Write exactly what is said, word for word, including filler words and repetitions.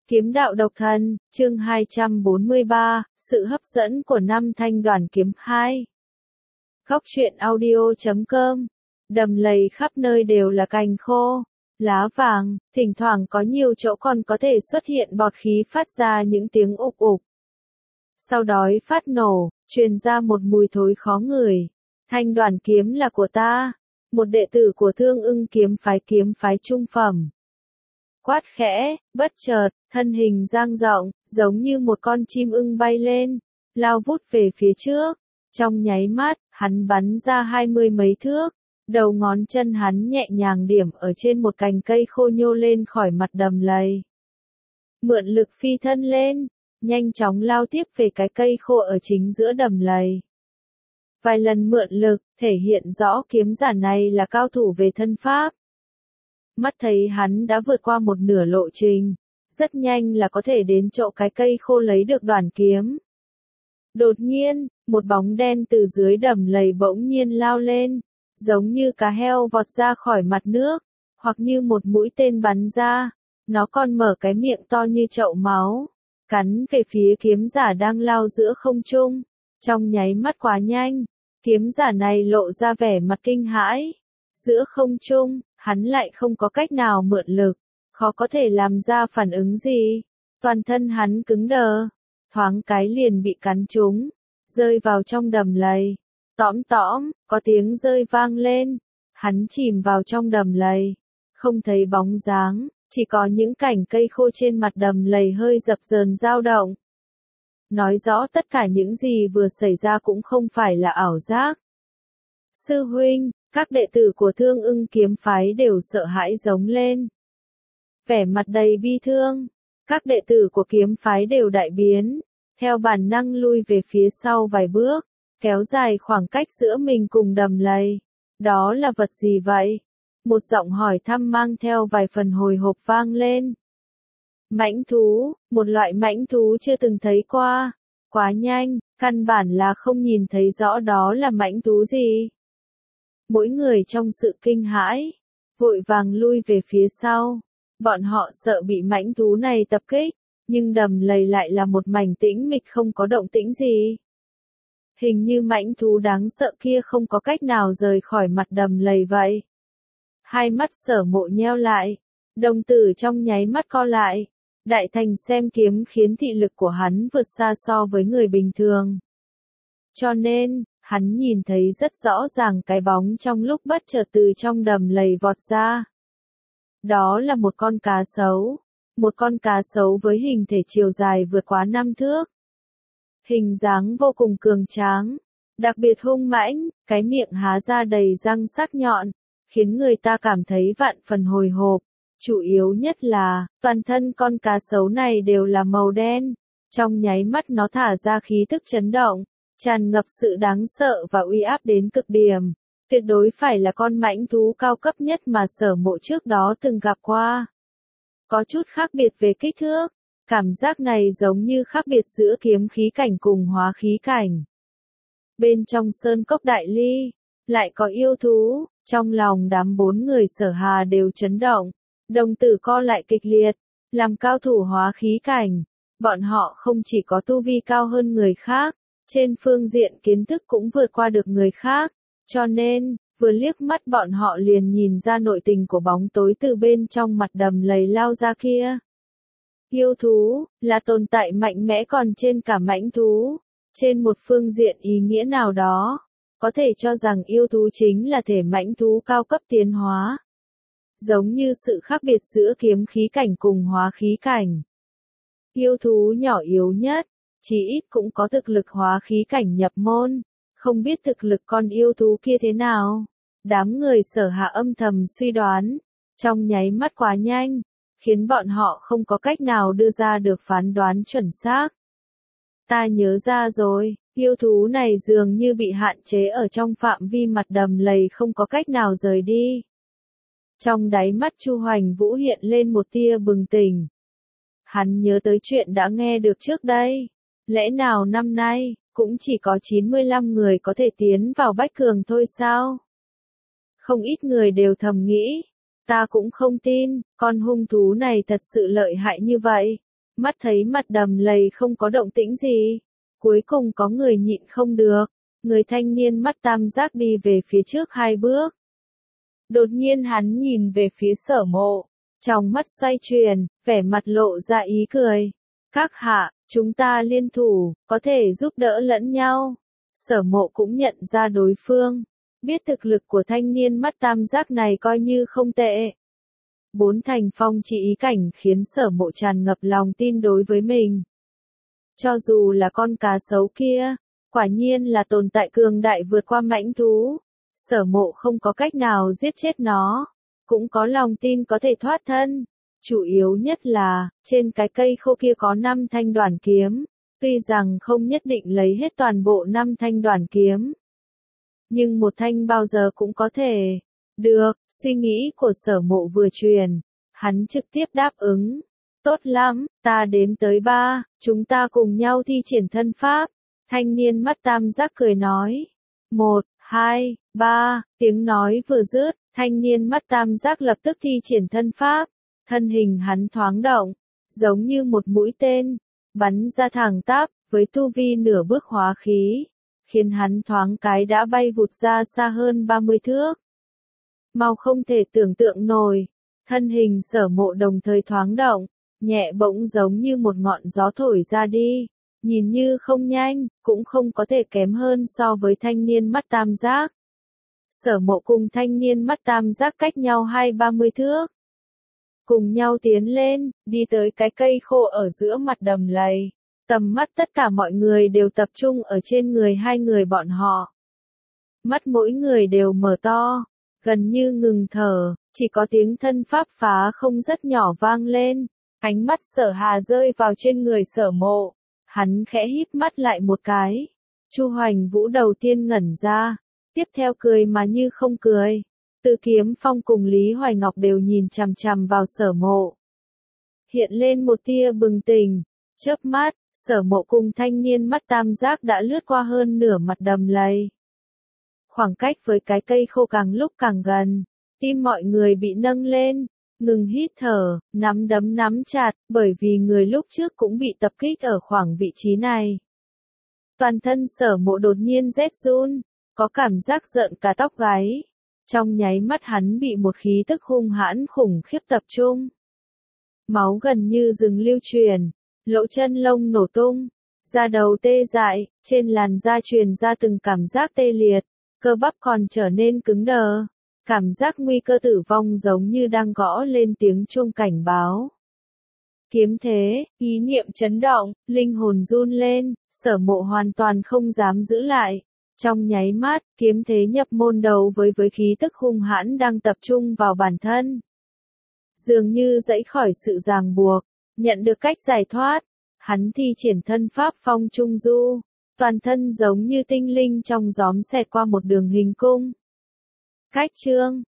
Kiếm đạo độc thần, chương hai trăm bốn mươi ba, sự hấp dẫn của năm thanh đoàn kiếm hai. Góc truyện audio chấm com. Đầm lầy khắp nơi đều là cành khô, lá vàng, thỉnh thoảng có nhiều chỗ còn có thể xuất hiện bọt khí phát ra những tiếng ục ục. Sau đói phát nổ, truyền ra một mùi thối khó ngửi. Thanh đoàn kiếm là của ta, một đệ tử của Thương Ưng kiếm phái kiếm phái trung phẩm. Quát khẽ, bất chợt, thân hình dang rộng, giống như một con chim ưng bay lên, lao vút về phía trước. Trong nháy mắt, hắn bắn ra hai mươi mấy thước, đầu ngón chân hắn nhẹ nhàng điểm ở trên một cành cây khô nhô lên khỏi mặt đầm lầy. Mượn lực phi thân lên, nhanh chóng lao tiếp về cái cây khô ở chính giữa đầm lầy. Vài lần mượn lực, thể hiện rõ kiếm giả này là cao thủ về thân pháp. Mắt thấy hắn đã vượt qua một nửa lộ trình, rất nhanh là có thể đến chỗ cái cây khô lấy được đoàn kiếm. Đột nhiên, một bóng đen từ dưới đầm lầy bỗng nhiên lao lên, giống như cá heo vọt ra khỏi mặt nước, hoặc như một mũi tên bắn ra, nó còn mở cái miệng to như chậu máu, cắn về phía kiếm giả đang lao giữa không trung. Trong nháy mắt quá nhanh, kiếm giả này lộ ra vẻ mặt kinh hãi. Giữa không trung, hắn lại không có cách nào mượn lực, khó có thể làm ra phản ứng gì. Toàn thân hắn cứng đờ, thoáng cái liền bị cắn trúng, rơi vào trong đầm lầy. Tõm tõm, có tiếng rơi vang lên, hắn chìm vào trong đầm lầy, không thấy bóng dáng, chỉ có những cành cây khô trên mặt đầm lầy hơi dập dờn dao động. Nói rõ tất cả những gì vừa xảy ra cũng không phải là ảo giác. Sư huynh, các đệ tử của Thương Ưng kiếm phái đều sợ hãi giống lên. Vẻ mặt đầy bi thương, các đệ tử của kiếm phái đều đại biến, theo bản năng lui về phía sau vài bước, kéo dài khoảng cách giữa mình cùng đầm lầy. Đó là vật gì vậy? Một giọng hỏi thăm mang theo vài phần hồi hộp vang lên. Mãnh thú, một loại mãnh thú chưa từng thấy qua. Quá nhanh, căn bản là không nhìn thấy rõ đó là mãnh thú gì. Mỗi người trong sự kinh hãi, vội vàng lui về phía sau. Bọn họ sợ bị mãnh thú này tập kích, nhưng đầm lầy lại là một mảnh tĩnh mịch không có động tĩnh gì. Hình như mãnh thú đáng sợ kia không có cách nào rời khỏi mặt đầm lầy vậy. Hai mắt Sở Mộ nheo lại, đồng tử trong nháy mắt co lại. Đại thành xem kiếm khiến thị lực của hắn vượt xa so với người bình thường. Cho nên, hắn nhìn thấy rất rõ ràng cái bóng trong lúc bất chợt từ trong đầm lầy vọt ra. Đó là một con cá sấu, một con cá sấu với hình thể chiều dài vượt quá năm thước. Hình dáng vô cùng cường tráng, đặc biệt hung mãnh, cái miệng há ra đầy răng sắc nhọn, khiến người ta cảm thấy vạn phần hồi hộp. Chủ yếu nhất là, toàn thân con cá sấu này đều là màu đen, trong nháy mắt nó thả ra khí tức chấn động, tràn ngập sự đáng sợ và uy áp đến cực điểm. Tuyệt đối phải là con mãnh thú cao cấp nhất mà Sở Mộ trước đó từng gặp qua. Có chút khác biệt về kích thước, cảm giác này giống như khác biệt giữa kiếm khí cảnh cùng hóa khí cảnh. Bên trong sơn cốc đại ly, lại có yêu thú, trong lòng đám bốn người Sở Hà đều chấn động, đồng tử co lại kịch liệt, làm cao thủ hóa khí cảnh. Bọn họ không chỉ có tu vi cao hơn người khác, trên phương diện kiến thức cũng vượt qua được người khác. Cho nên, vừa liếc mắt bọn họ liền nhìn ra nội tình của bóng tối từ bên trong mặt đầm lầy lao ra kia. Yêu thú, là tồn tại mạnh mẽ còn trên cả mãnh thú. Trên một phương diện ý nghĩa nào đó, có thể cho rằng yêu thú chính là thể mãnh thú cao cấp tiến hóa. Giống như sự khác biệt giữa kiếm khí cảnh cùng hóa khí cảnh. Yêu thú nhỏ yếu nhất, chỉ ít cũng có thực lực hóa khí cảnh nhập môn. Không biết thực lực con yêu thú kia thế nào. Đám người Sở Hạ âm thầm suy đoán, trong nháy mắt quá nhanh, khiến bọn họ không có cách nào đưa ra được phán đoán chuẩn xác. Ta nhớ ra rồi, yêu thú này dường như bị hạn chế ở trong phạm vi mặt đầm lầy không có cách nào rời đi. Trong đáy mắt Chu Hoành Vũ hiện lên một tia bừng tỉnh. Hắn nhớ tới chuyện đã nghe được trước đây. Lẽ nào năm nay, cũng chỉ có chín mươi lăm người có thể tiến vào Bách Cường thôi sao? Không ít người đều thầm nghĩ, ta cũng không tin, con hung thú này thật sự lợi hại như vậy. Mắt thấy mặt Đầm Lầy không có động tĩnh gì. Cuối cùng có người nhịn không được. Người thanh niên mắt tam giác đi về phía trước hai bước. Đột nhiên hắn nhìn về phía Sở Mộ. Trong mắt xoay chuyển, vẻ mặt lộ ra ý cười. Các hạ, chúng ta liên thủ, có thể giúp đỡ lẫn nhau. Sở Mộ cũng nhận ra đối phương. Biết thực lực của thanh niên mắt tam giác này coi như không tệ. Bốn thành phong chỉ ý cảnh khiến Sở Mộ tràn ngập lòng tin đối với mình. Cho dù là con cá sấu kia, quả nhiên là tồn tại cường đại vượt qua mãnh thú. Sở Mộ không có cách nào giết chết nó, cũng có lòng tin có thể thoát thân. Chủ yếu nhất là, trên cái cây khô kia có năm thanh đoản kiếm, tuy rằng không nhất định lấy hết toàn bộ năm thanh đoản kiếm. Nhưng một thanh bao giờ cũng có thể. Được, suy nghĩ của Sở Mộ vừa truyền, hắn trực tiếp đáp ứng. Tốt lắm, ta đếm tới ba, chúng ta cùng nhau thi triển thân pháp. Thanh niên mắt tam giác cười nói. Một, hai, ba, tiếng nói vừa dứt, thanh niên mắt tam giác lập tức thi triển thân pháp. Thân hình hắn thoáng động, giống như một mũi tên, bắn ra thẳng tắp, với tu vi nửa bước hóa khí, khiến hắn thoáng cái đã bay vụt ra xa hơn ba mươi thước. Mau không thể tưởng tượng nổi, thân hình Sở Mộ đồng thời thoáng động, nhẹ bỗng giống như một ngọn gió thổi ra đi, nhìn như không nhanh, cũng không có thể kém hơn so với thanh niên mắt tam giác. Sở Mộ cùng thanh niên mắt tam giác cách nhau hai ba mươi thước. Cùng nhau tiến lên, đi tới cái cây khô ở giữa mặt Đầm Lầy. Tầm mắt tất cả mọi người đều tập trung ở trên người hai người bọn họ. Mắt mỗi người đều mở to, gần như ngừng thở, chỉ có tiếng thân pháp phá không rất nhỏ vang lên. Ánh mắt Sở Hà rơi vào trên người Sở Mộ. Hắn khẽ híp mắt lại một cái. Chu Hoành Vũ đầu tiên ngẩn ra, tiếp theo cười mà như không cười. Từ Kiếm Phong cùng Lý Hoài Ngọc đều nhìn chằm chằm vào Sở Mộ. Hiện lên một tia bừng tỉnh, chớp mắt, Sở Mộ cùng thanh niên mắt tam giác đã lướt qua hơn nửa mặt Đầm Lầy. Khoảng cách với cái cây khô càng lúc càng gần, tim mọi người bị nâng lên, ngừng hít thở, nắm đấm nắm chặt, bởi vì người lúc trước cũng bị tập kích ở khoảng vị trí này. Toàn thân Sở Mộ đột nhiên rét run, có cảm giác rợn cả tóc gáy. Trong nháy mắt hắn bị một khí tức hung hãn khủng khiếp tập trung. Máu gần như dừng lưu truyền, lỗ chân lông nổ tung, da đầu tê dại, trên làn da truyền ra từng cảm giác tê liệt, cơ bắp còn trở nên cứng đờ. Cảm giác nguy cơ tử vong giống như đang gõ lên tiếng chuông cảnh báo. Kiếm thế, ý niệm chấn động, linh hồn run lên, Sở Mộ hoàn toàn không dám giữ lại. Trong nháy mắt, kiếm thế nhập môn đầu với với khí tức hung hãn đang tập trung vào bản thân. Dường như dãy khỏi sự ràng buộc, nhận được cách giải thoát, hắn thi triển thân pháp phong trung du, toàn thân giống như tinh linh trong gióm xẹt qua một đường hình cung. Cách chương